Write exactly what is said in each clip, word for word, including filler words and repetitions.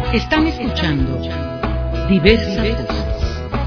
Están escuchando Diversas Voces.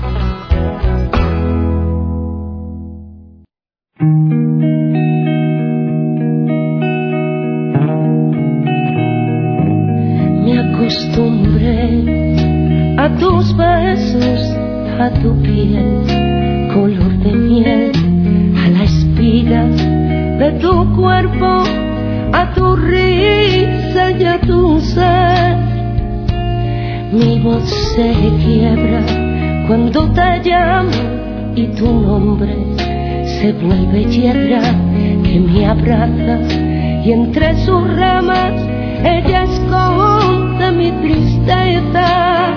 Me acostumbré a tus besos, a tu piel, color de miel, a la espiga de tu cuerpo, a tu risa y a tu ser. Mi voz se quiebra cuando te llamo y tu nombre se vuelve hierba que me abraza y entre sus ramas ella esconde mi tristeza.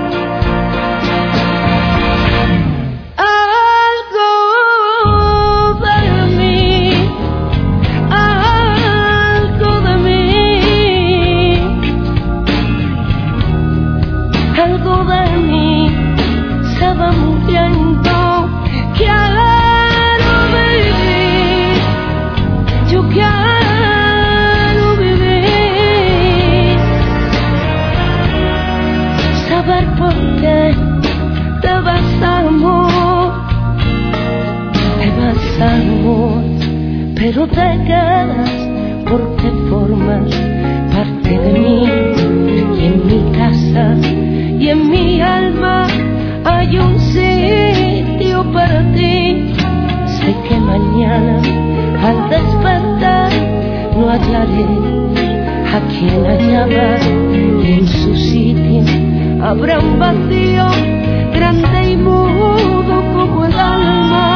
Pero te quedas porque formas parte de mí y en mi casa y en mi alma hay un sitio para ti. Sé que mañana al despertar no hallaré a quien hallar y en su sitio habrá un vacío grande y mudo como el alma.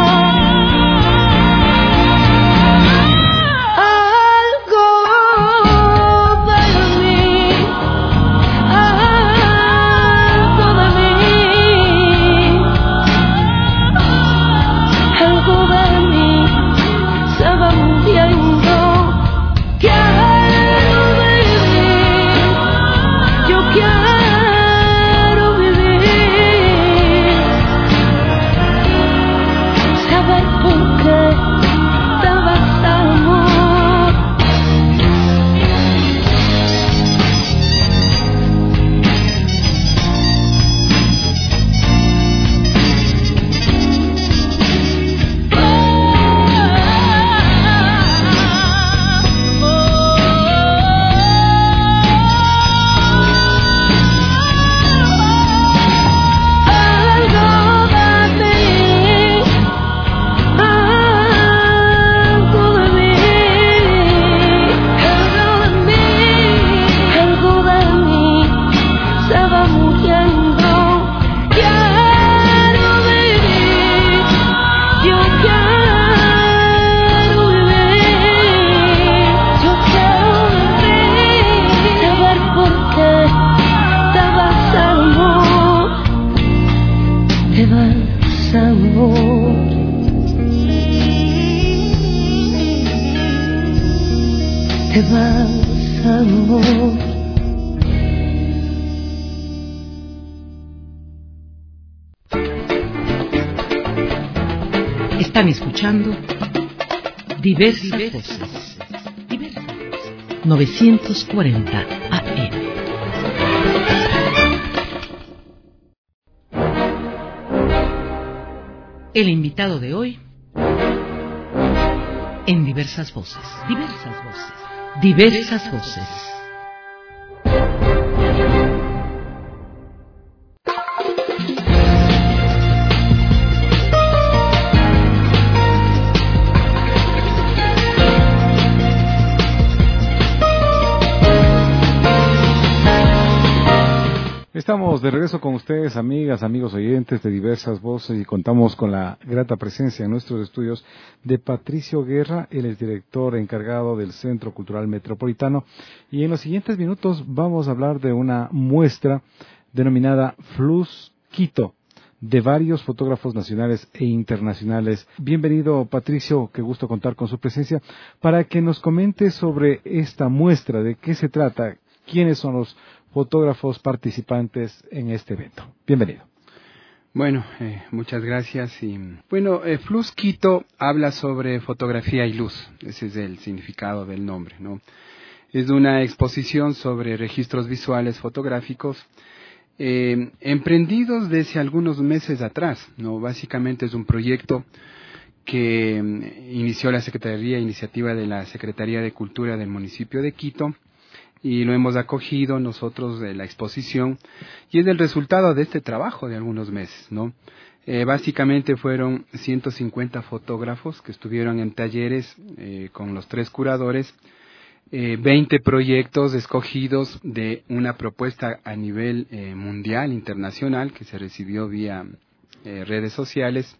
Te vas, amor. Están escuchando Diversas Voces. Diversas. novecientos cuarenta A M. El invitado de hoy en Diversas Voces. Diversas Voces. Diversas Voces. Estamos de regreso con ustedes, amigas, amigos oyentes de Diversas Voces, y contamos con la grata presencia en nuestros estudios de Patricio Guerra. Él es director encargado del Centro Cultural Metropolitano, y en los siguientes minutos vamos a hablar de una muestra denominada Flux Quito, de varios fotógrafos nacionales e internacionales. Bienvenido, Patricio, qué gusto contar con su presencia para que nos comente sobre esta muestra, de qué se trata, quiénes son los fotógrafos participantes en este evento. Bienvenido. Bueno, eh, muchas gracias. Y bueno, eh, Flux Quito habla sobre fotografía y luz. Ese es el significado del nombre, ¿no? Es una exposición sobre registros visuales fotográficos eh, emprendidos desde algunos meses atrás, ¿no? Básicamente es un proyecto que inició la Secretaría, iniciativa de la Secretaría de Cultura del municipio de Quito, y lo hemos acogido nosotros de la exposición, y es el resultado de este trabajo de algunos meses, ¿no? Eh, básicamente fueron ciento cincuenta fotógrafos que estuvieron en talleres eh, con los tres curadores, eh, veinte proyectos escogidos de una propuesta a nivel eh, mundial, internacional, que se recibió vía eh, redes sociales.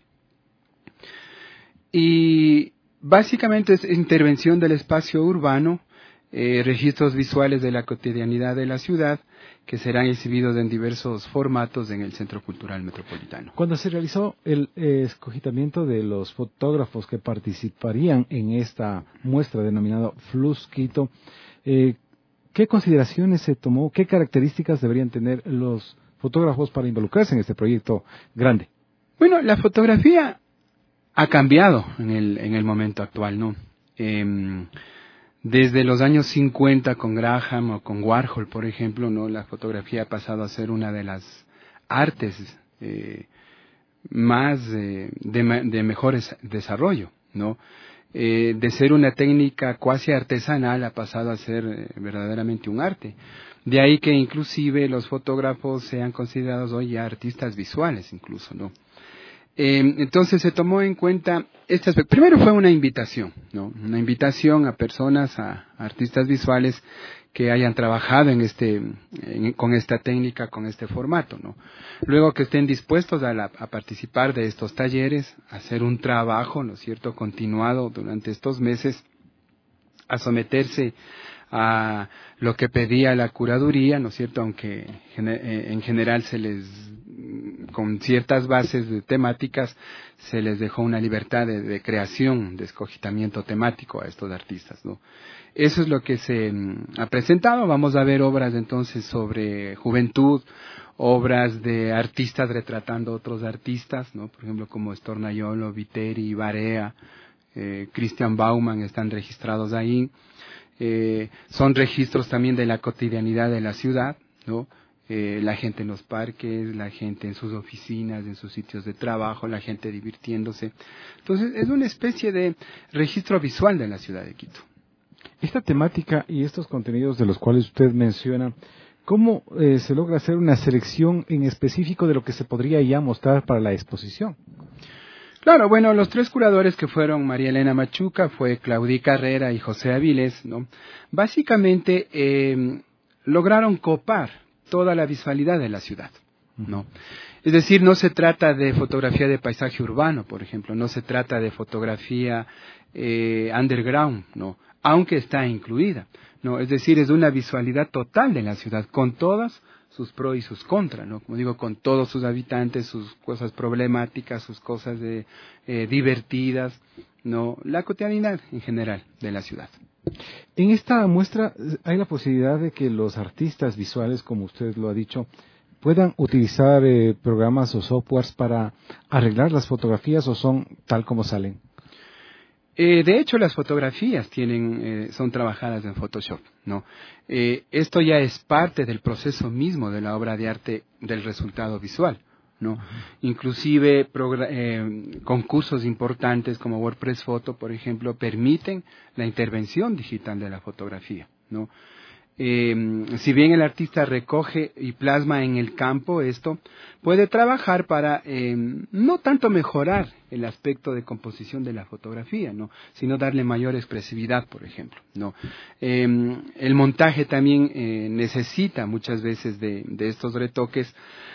Y básicamente es intervención del espacio urbano, eh, registros visuales de la cotidianidad de la ciudad, que serán exhibidos en diversos formatos en el Centro Cultural Metropolitano. Cuando se realizó el eh, escogimiento de los fotógrafos que participarían en esta muestra denominada Flux Quito, eh, ¿qué consideraciones se tomó? ¿Qué características deberían tener los fotógrafos para involucrarse en este proyecto grande? Bueno, la fotografía ha cambiado en el, en el momento actual, ¿no? Eh, desde los años cincuenta con Graham o con Warhol, por ejemplo, ¿no? La fotografía ha pasado a ser una de las artes eh, más eh, de, de mejores desarrollo, ¿no? Eh, de ser una técnica cuasi artesanal ha pasado a ser eh, verdaderamente un arte. De ahí que inclusive los fotógrafos sean considerados hoy ya artistas visuales, incluso, ¿no? Eh, entonces se tomó en cuenta este aspecto. Primero fue una invitación, ¿no? Una invitación a personas, a, a artistas visuales que hayan trabajado en este, en, con esta técnica, con este formato, ¿no? Luego que estén dispuestos a, la, a participar de estos talleres, a hacer un trabajo, ¿no es cierto?, continuado durante estos meses, a someterse a lo que pedía la curaduría, ¿no es cierto?, aunque en general se les, con ciertas bases de temáticas, se les dejó una libertad de, de creación, de escogitamiento temático a estos artistas, ¿no? Eso es lo que se ha presentado. Vamos a ver obras entonces sobre juventud, obras de artistas retratando otros artistas, ¿no? Por ejemplo, como Stornaiolo, Viteri, Barea, eh, Christian Baumann están registrados ahí. Eh, son registros también de la cotidianidad de la ciudad, ¿no? Eh, la gente en los parques, la gente en sus oficinas, en sus sitios de trabajo, la gente divirtiéndose. Entonces, es una especie de registro visual de la ciudad de Quito. Esta temática y estos contenidos de los cuales usted menciona, ¿cómo eh, se logra hacer una selección en específico de lo que se podría ya mostrar para la exposición? Claro, bueno, los tres curadores que fueron María Elena Machuca, fue Claudí Carrera y José Avilés, ¿no? Básicamente eh, lograron copar toda la visualidad de la ciudad, ¿no? Es decir, no se trata de fotografía de paisaje urbano, por ejemplo, no se trata de fotografía eh, underground, ¿no? Aunque está incluida, ¿no? Es decir, es una visualidad total de la ciudad, con todas sus pros y sus contras, ¿no? Como digo, con todos sus habitantes, sus cosas problemáticas, sus cosas de, eh, divertidas, ¿no? La cotidianidad en general de la ciudad. En esta muestra hay la posibilidad de que los artistas visuales, como usted lo ha dicho, puedan utilizar eh, programas o softwares para arreglar las fotografías, o son tal como salen. Eh, de hecho, las fotografías tienen, eh, son trabajadas en Photoshop, ¿no? Eh, esto ya es parte del proceso mismo de la obra de arte, del resultado visual, ¿no? Uh-huh. Inclusive eh, concursos importantes como WordPress Photo, por ejemplo, permiten la intervención digital de la fotografía, ¿no? Eh, si bien el artista recoge y plasma en el campo esto, puede trabajar para eh, no tanto mejorar el aspecto de composición de la fotografía, ¿no?, sino darle mayor expresividad, por ejemplo, ¿no? Eh, el montaje también eh, necesita muchas veces de, de estos retoques,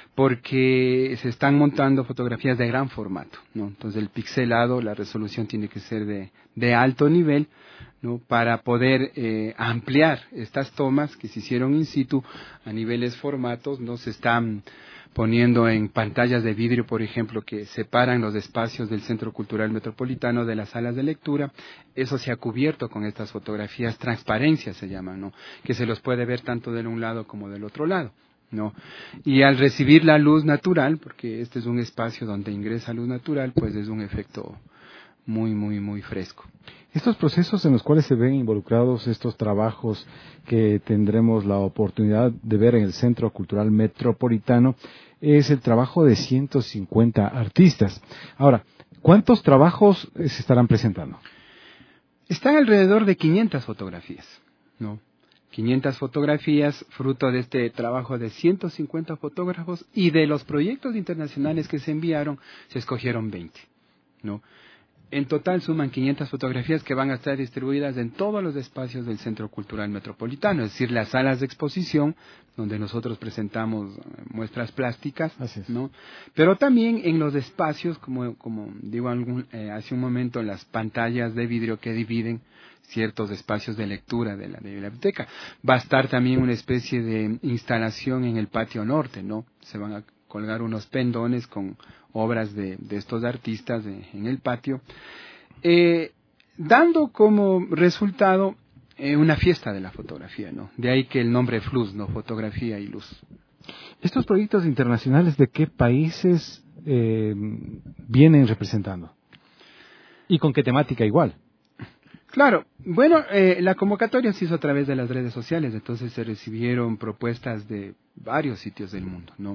porque se están montando fotografías de gran formato, ¿no? Entonces el pixelado, la resolución tiene que ser de, de alto nivel, ¿no?, para poder eh, ampliar estas tomas que se hicieron in situ a niveles formatos. No se están poniendo en pantallas de vidrio, por ejemplo, que separan los espacios del Centro Cultural Metropolitano de las salas de lectura. Eso se ha cubierto con estas fotografías, transparencia se llaman, ¿no?, que se los puede ver tanto de un lado como del otro lado, ¿no? Y al recibir la luz natural, porque este es un espacio donde ingresa luz natural, pues es un efecto muy, muy, muy fresco. Estos procesos en los cuales se ven involucrados estos trabajos que tendremos la oportunidad de ver en el Centro Cultural Metropolitano es el trabajo de ciento cincuenta artistas. Ahora, ¿cuántos trabajos se estarán presentando? Están alrededor de quinientas fotografías, ¿no? quinientas fotografías, fruto de este trabajo de ciento cincuenta fotógrafos, y de los proyectos internacionales que se enviaron, se escogieron veinte, ¿no? En total suman quinientas fotografías que van a estar distribuidas en todos los espacios del Centro Cultural Metropolitano, es decir, las salas de exposición, donde nosotros presentamos muestras plásticas, ¿no? Pero también en los espacios, como, como digo algún, eh, hace un momento, las pantallas de vidrio que dividen ciertos espacios de lectura de la, de la biblioteca. Va a estar también una especie de instalación en el patio norte, ¿no? Se van a colgar unos pendones con obras de, de estos artistas de, en el patio, eh, dando como resultado eh, una fiesta de la fotografía, ¿no? De ahí que el nombre F L U S, ¿no? Fotografía y luz. ¿Estos proyectos internacionales de qué países eh, vienen representando? ¿Y con qué temática igual? Claro, bueno, eh, la convocatoria se hizo a través de las redes sociales, entonces se recibieron propuestas de varios sitios del mundo, ¿no?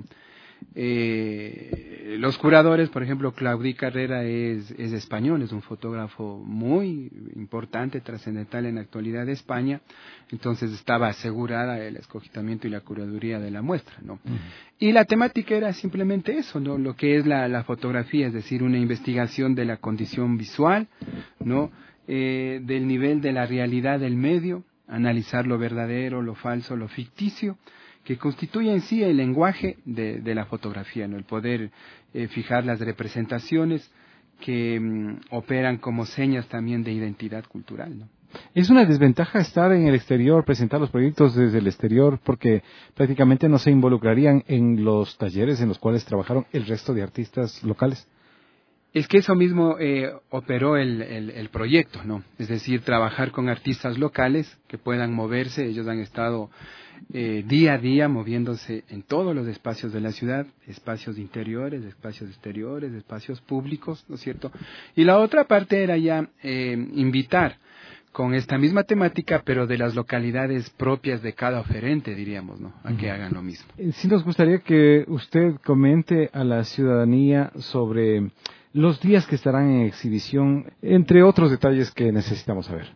Eh, los curadores, por ejemplo, Claudí Carrera es, es español, es un fotógrafo muy importante, trascendental en la actualidad de España, entonces estaba asegurada el escogimiento y la curaduría de la muestra, ¿no? Uh-huh. Y la temática era simplemente eso, ¿no? Lo que es la, la fotografía, es decir, una investigación de la condición visual, ¿no? Eh, del nivel de la realidad del medio, analizar lo verdadero, lo falso, lo ficticio, que constituye en sí el lenguaje de, de la fotografía, ¿no? El poder eh, fijar las representaciones que mm, operan como señas también de identidad cultural, ¿no? Es una desventaja estar en el exterior, presentar los proyectos desde el exterior, porque prácticamente no se involucrarían en los talleres en los cuales trabajaron el resto de artistas locales. Es que eso mismo eh, operó el, el, el proyecto, ¿no? Es decir, trabajar con artistas locales que puedan moverse. Ellos han estado eh, día a día moviéndose en todos los espacios de la ciudad, espacios interiores, espacios exteriores, espacios públicos, ¿no es cierto? Y la otra parte era ya eh, invitar con esta misma temática, pero de las localidades propias de cada oferente, diríamos, ¿no? A que hagan lo mismo. Sí, nos gustaría que usted comente a la ciudadanía sobre los días que estarán en exhibición, entre otros detalles que necesitamos saber.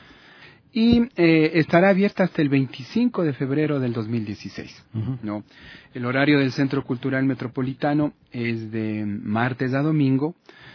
Y eh, estará abierta hasta el veinticinco de febrero del dos mil dieciséis, uh-huh. ¿no? El horario del Centro Cultural Metropolitano es de martes a domingo,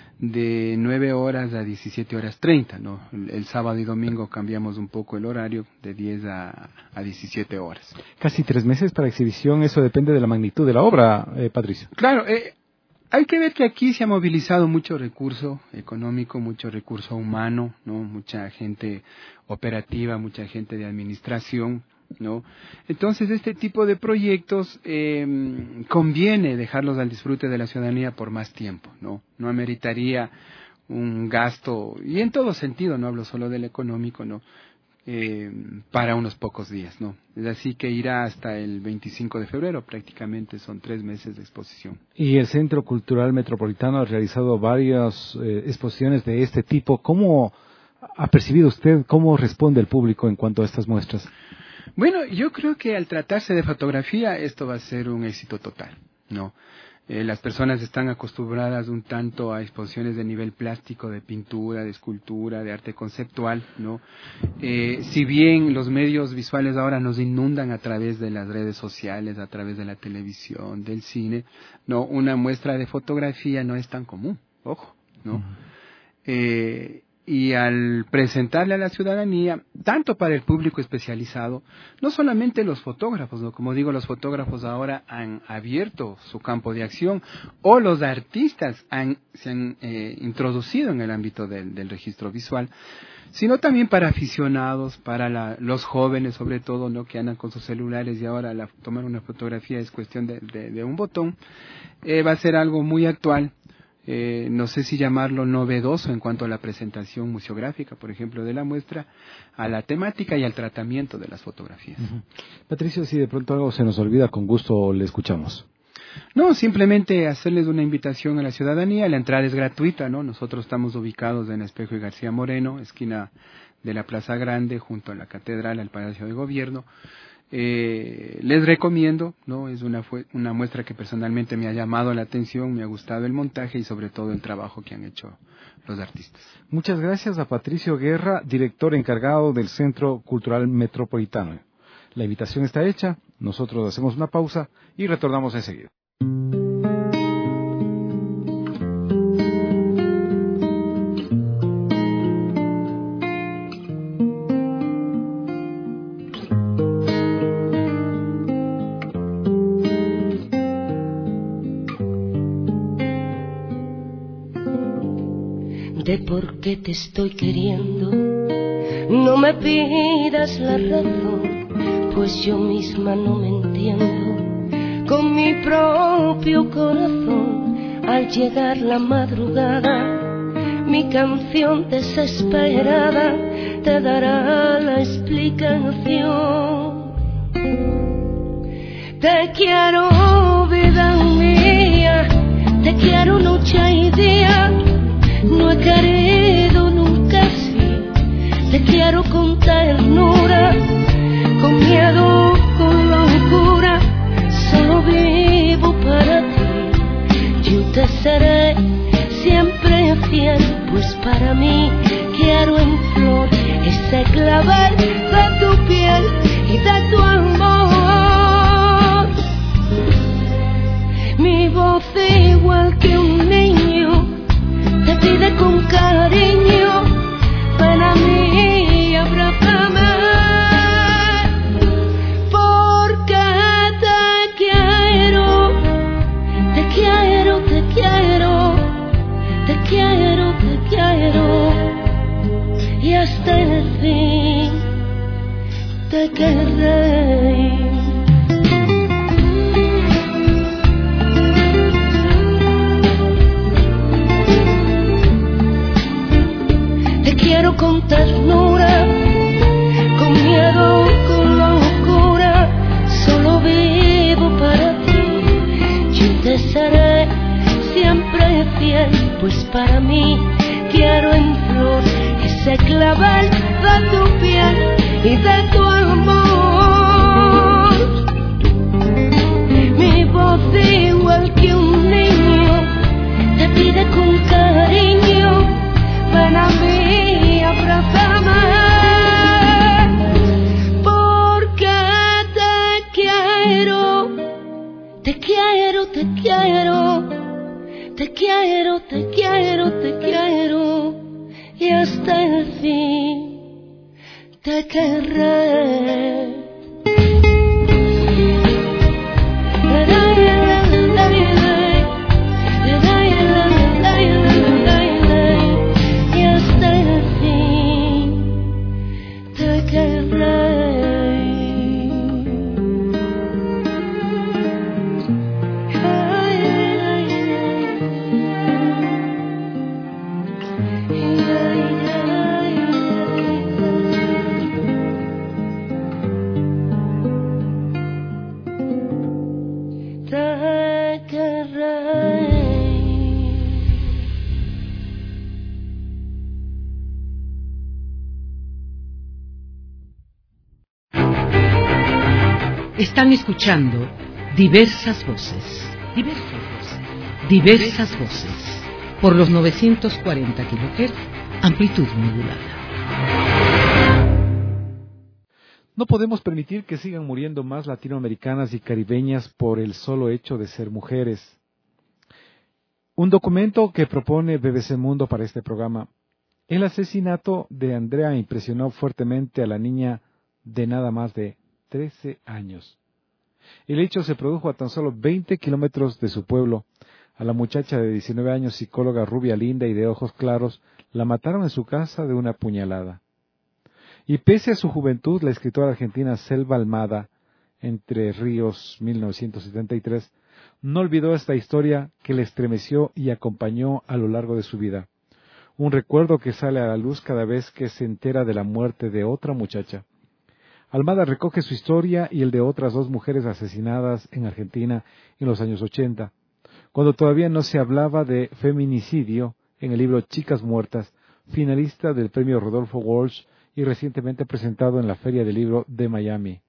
de nueve horas a diecisiete horas treinta, ¿no? El, el sábado y domingo cambiamos un poco el horario, de diez a diecisiete horas. Casi tres meses para exhibición, eso depende de la magnitud de la obra, eh, Patricio. Claro, eh, hay que ver que aquí se ha movilizado mucho recurso económico, mucho recurso humano, ¿no? Mucha gente operativa, mucha gente de administración, ¿no? Entonces, este tipo de proyectos eh, conviene dejarlos al disfrute de la ciudadanía por más tiempo, ¿no? No ameritaría un gasto, y en todo sentido, no hablo solo del económico, ¿no? Eh, para unos pocos días, ¿no? Es así que irá hasta el veinticinco de febrero, prácticamente son tres meses de exposición. Y el Centro Cultural Metropolitano ha realizado varias eh, exposiciones de este tipo. ¿Cómo ha percibido usted, cómo responde el público en cuanto a estas muestras? Bueno, yo creo que al tratarse de fotografía, esto va a ser un éxito total, ¿no? Eh, las personas están acostumbradas un tanto a exposiciones de nivel plástico, de pintura, de escultura, de arte conceptual, ¿no? Eh, si bien los medios visuales ahora nos inundan a través de las redes sociales, a través de la televisión, del cine, no, una muestra de fotografía no es tan común, ojo, ¿no? Uh-huh. Eh, y al presentarle a la ciudadanía, tanto para el público especializado, no solamente los fotógrafos, ¿no? Como digo, los fotógrafos ahora han abierto su campo de acción, o los artistas han, se han eh, introducido en el ámbito del, del registro visual, sino también para aficionados, para la, los jóvenes sobre todo, ¿no? Que andan con sus celulares y ahora la, tomar una fotografía es cuestión de, de, de un botón. Eh, va a ser algo muy actual. Eh, no sé si llamarlo novedoso en cuanto a la presentación museográfica, por ejemplo, de la muestra, a la temática y al tratamiento de las fotografías. Uh-huh. Patricio, si de pronto algo se nos olvida, con gusto le escuchamos. No, simplemente hacerles una invitación a la ciudadanía. La entrada es gratuita, ¿no? Nosotros estamos ubicados en Espejo y García Moreno, esquina de la Plaza Grande, junto a la Catedral, al Palacio de Gobierno. Eh, les recomiendo, ¿no? Es una, fue, una muestra que personalmente me ha llamado la atención, me ha gustado el montaje y sobre todo el trabajo que han hecho los artistas. Muchas gracias a Patricio Guerra, director encargado del Centro Cultural Metropolitano. La invitación está hecha, nosotros hacemos una pausa y retornamos enseguida. De por qué te estoy queriendo, no me pidas la razón, pues yo misma no me entiendo con mi propio corazón. Al llegar la madrugada, mi canción desesperada te dará la explicación. Te quiero, vida mía, te quiero noche y día. No he querido nunca así, te quiero con ternura, con miedo, con locura, solo vivo para ti. Yo te seré siempre fiel, pues para mí quiero en flor ese clavel de tu piel y de tu amor. Mi voz igual que un niño te pide con cariño, ven a mí, abrázame, porque te quiero, te quiero, te quiero, te quiero, te quiero, y hasta el fin te querré. Quiero con ternura, con miedo, con locura, solo vivo para ti. Yo te seré siempre fiel, pues para mí quiero en flor ese clavel de tu piel y de tu amor. Mi voz igual que un niño te pide con cariño, ven a mí, abrázame, porque te quiero, te quiero, te quiero, te quiero, te quiero, te quiero, y hasta el fin te querré. Están escuchando diversas voces, diversas voces, diversas voces, por los novecientos cuarenta kilohertz, amplitud modulada. No podemos permitir que sigan muriendo más latinoamericanas y caribeñas por el solo hecho de ser mujeres. Un documento que propone B B C Mundo para este programa. El asesinato de Andrea impresionó fuertemente a la niña de nada más de trece años. El hecho se produjo a tan solo veinte kilómetros de su pueblo. A la muchacha de diecinueve años, psicóloga rubia linda y de ojos claros, la mataron en su casa de una puñalada. Y pese a su juventud, la escritora argentina Selva Almada, Entre Ríos, mil novecientos setenta y tres, no olvidó esta historia que le estremeció y acompañó a lo largo de su vida. Un recuerdo que sale a la luz cada vez que se entera de la muerte de otra muchacha. Almada recoge su historia y el de otras dos mujeres asesinadas en Argentina en los años ochenta, cuando todavía no se hablaba de feminicidio, en el libro Chicas Muertas, finalista del premio Rodolfo Walsh y recientemente presentado en la Feria del Libro de Miami.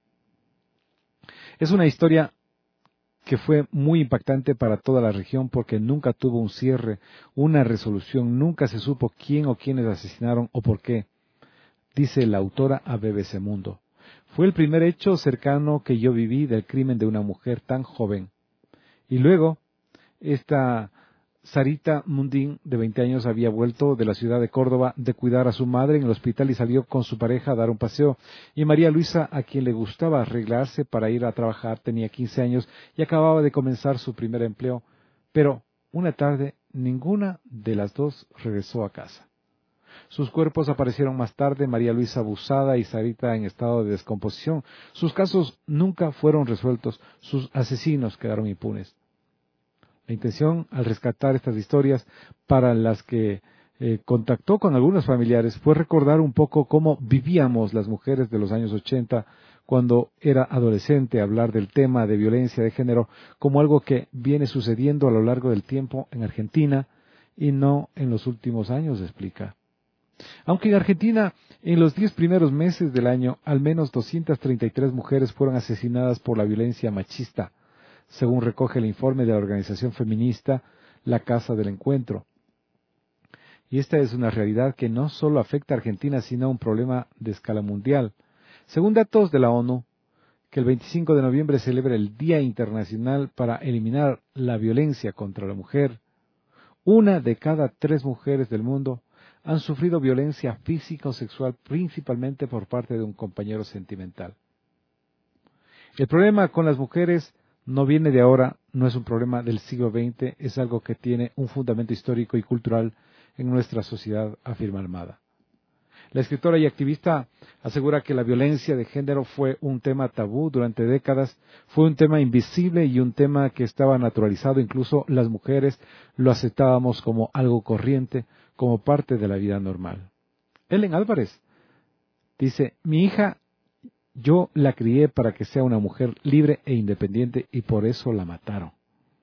Es una historia que fue muy impactante para toda la región porque nunca tuvo un cierre, una resolución, nunca se supo quién o quiénes asesinaron o por qué, dice la autora a B B C Mundo. Fue el primer hecho cercano que yo viví del crimen de una mujer tan joven. Y luego, esta Sarita Mundín, de veinte años, había vuelto de la ciudad de Córdoba de cuidar a su madre en el hospital y salió con su pareja a dar un paseo. Y María Luisa, a quien le gustaba arreglarse para ir a trabajar, tenía quince años y acababa de comenzar su primer empleo. Pero una tarde, ninguna de las dos regresó a casa. Sus cuerpos aparecieron más tarde, María Luisa abusada y Sarita en estado de descomposición. Sus casos nunca fueron resueltos, sus asesinos quedaron impunes. La intención, al rescatar estas historias para las que eh, contactó con algunos familiares, fue recordar un poco cómo vivíamos las mujeres de los años ochenta, cuando era adolescente, hablar del tema de violencia de género como algo que viene sucediendo a lo largo del tiempo en Argentina y no en los últimos años, explica. Aunque en Argentina, en los diez primeros meses del año, al menos doscientas treinta y tres mujeres fueron asesinadas por la violencia machista, según recoge el informe de la organización feminista La Casa del Encuentro. Y esta es una realidad que no solo afecta a Argentina, sino un problema de escala mundial. Según datos de la ONU, que el veinticinco de noviembre celebra el Día Internacional para eliminar la violencia contra la mujer, una de cada tres mujeres del mundo han sufrido violencia física o sexual, principalmente por parte de un compañero sentimental. El problema con las mujeres no viene de ahora, no es un problema del siglo veinte, es algo que tiene un fundamento histórico y cultural en nuestra sociedad, afirma Almada. La escritora y activista asegura que la violencia de género fue un tema tabú durante décadas, fue un tema invisible y un tema que estaba naturalizado, incluso las mujeres lo aceptábamos como algo corriente, como parte de la vida normal. Ellen Álvarez dice, mi hija, yo la crié para que sea una mujer libre e independiente y por eso la mataron.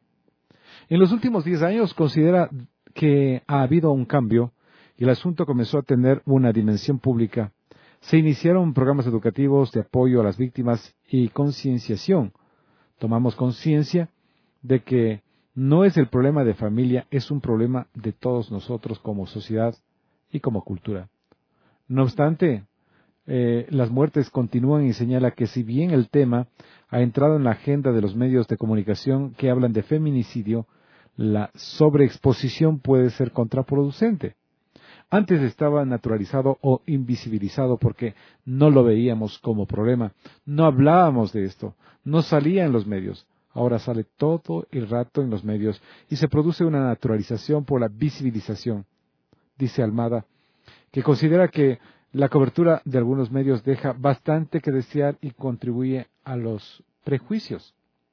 En los últimos diez años considera que ha habido un cambio y el asunto comenzó a tener una dimensión pública. Se iniciaron programas educativos de apoyo a las víctimas y concienciación. Tomamos conciencia de que no es el problema de familia, es un problema de todos nosotros como sociedad y como cultura. No obstante, eh, las muertes continúan y señala que si bien el tema ha entrado en la agenda de los medios de comunicación que hablan de feminicidio, la sobreexposición puede ser contraproducente. Antes estaba naturalizado o invisibilizado porque no lo veíamos como problema, no hablábamos de esto, no salía en los medios. Ahora sale todo el rato en los medios y se produce una naturalización por la visibilización. Dice Almada, que considera que la cobertura de algunos medios deja bastante que desear y contribuye a los prejuicios.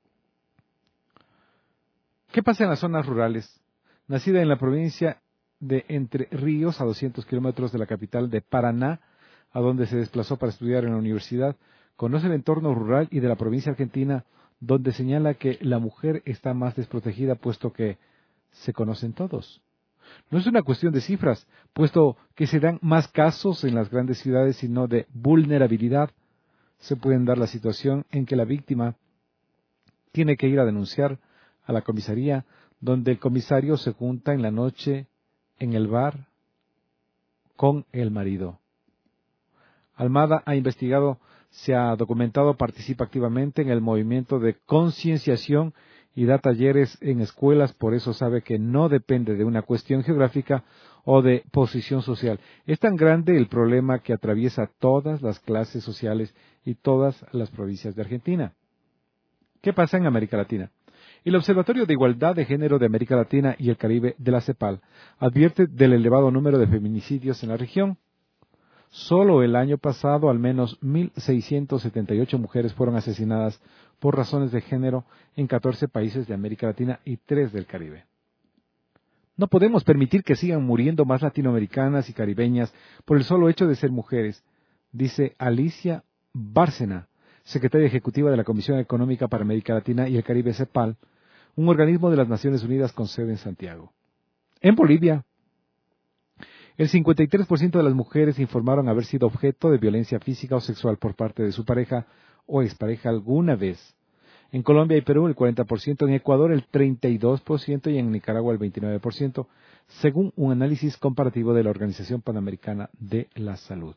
¿Qué pasa en las zonas rurales? Nacida en la provincia de Entre Ríos, a doscientos kilómetros de la capital de Paraná, a donde se desplazó para estudiar en la universidad, conoce el entorno rural y de la provincia argentina, donde señala que la mujer está más desprotegida puesto que se conocen todos. No es una cuestión de cifras, puesto que se dan más casos en las grandes ciudades, sino de vulnerabilidad. Se puede dar la situación en que la víctima tiene que ir a denunciar a la comisaría, donde el comisario se junta en la noche en el bar con el marido. Almada ha investigado, se ha documentado, participa activamente en el movimiento de concienciación y da talleres en escuelas, por eso sabe que no depende de una cuestión geográfica o de posición social. Es tan grande el problema que atraviesa todas las clases sociales y todas las provincias de Argentina. ¿Qué pasa en América Latina? El Observatorio de Igualdad de Género de América Latina y el Caribe de la CEPAL advierte del elevado número de feminicidios en la región. Solo el año pasado, al menos mil seiscientas setenta y ocho mujeres fueron asesinadas por razones de género en catorce países de América Latina y tres del Caribe. No podemos permitir que sigan muriendo más latinoamericanas y caribeñas por el solo hecho de ser mujeres, dice Alicia Bárcena, secretaria ejecutiva de la Comisión Económica para América Latina y el Caribe, CEPAL, un organismo de las Naciones Unidas con sede en Santiago. En Bolivia, el cincuenta y tres por ciento de las mujeres informaron haber sido objeto de violencia física o sexual por parte de su pareja o expareja alguna vez. En Colombia y Perú el cuarenta por ciento, en Ecuador el treinta y dos por ciento y en Nicaragua el veintinueve por ciento, según un análisis comparativo de la Organización Panamericana de la Salud.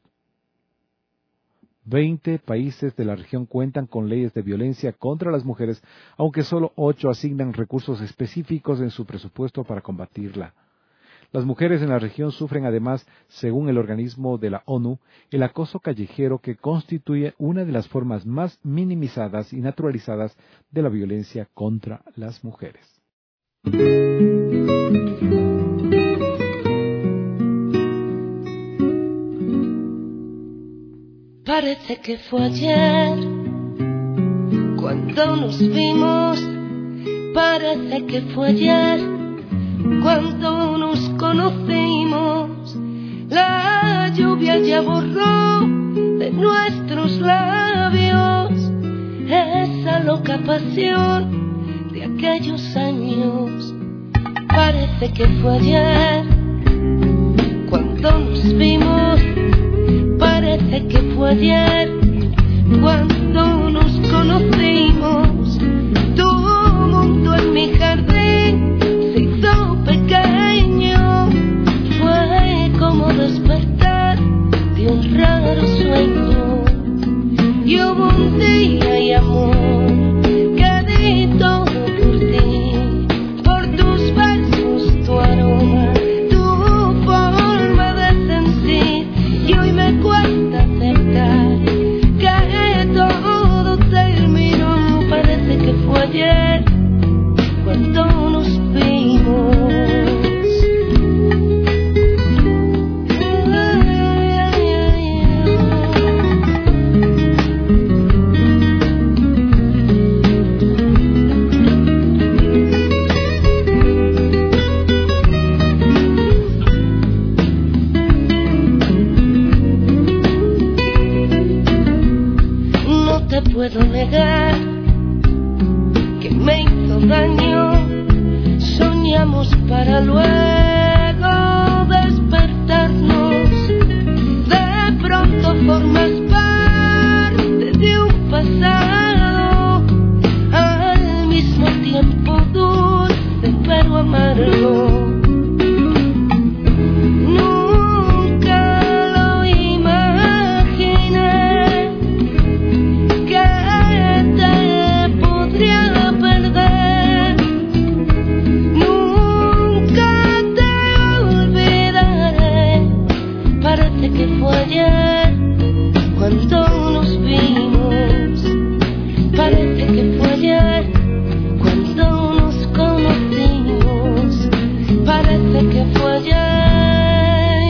Veinte países de la región cuentan con leyes de violencia contra las mujeres, aunque solo ocho asignan recursos específicos en su presupuesto para combatirla. Las mujeres en la región sufren además, según el organismo de la ONU, el acoso callejero que constituye una de las formas más minimizadas y naturalizadas de la violencia contra las mujeres. Parece que fue ayer cuando nos vimos, parece que fue ayer cuando nos conocimos. La lluvia ya borró de nuestros labios esa loca pasión de aquellos años. Parece que fue ayer cuando nos vimos, parece que fue ayer cuando nos conocimos. Tu mundo en mi jardín se hizo pequeño, fue como despertar de un raro sueño. Y hubo un día y amor que di todo por ti, por tus besos, tu aroma, tu forma de sentir. Y hoy me cuesta aceptar que todo terminó. Parece que fue ayer cuando nos vimos. No te puedo negar que me hizo daño. Soñamos para luego despertarnos. De pronto formas parte de un pasado, al mismo tiempo dulce pero amargo. Nunca lo imaginé que te podría perder. Nunca te olvidaré. Parece que fue ayer cuando nos vimos. Parece que fue ayer cuando nos conocimos. Parece que fue ayer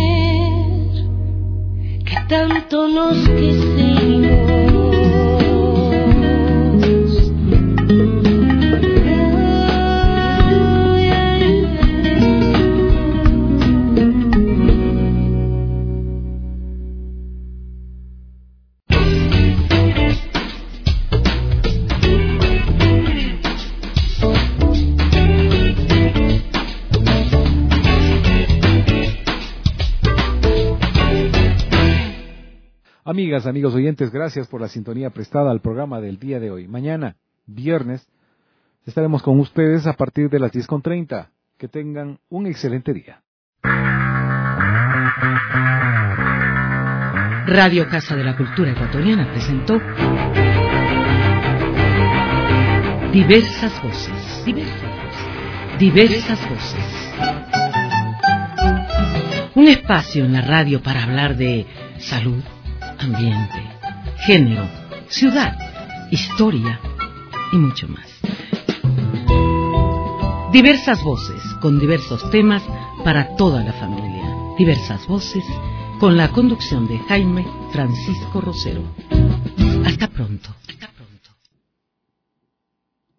que tanto nos quisimos. Amigas, amigos oyentes, gracias por la sintonía prestada al programa del día de hoy. Mañana, viernes, estaremos con ustedes a partir de las diez con treinta. Que tengan un excelente día. Radio Casa de la Cultura Ecuatoriana presentó Diversas Voces. Diversas Voces. Diversas Voces. Un espacio en la radio para hablar de salud, ambiente, género, ciudad, historia y mucho más. Diversas voces con diversos temas para toda la familia. Diversas voces con la conducción de Jaime Francisco Rosero. Hasta pronto.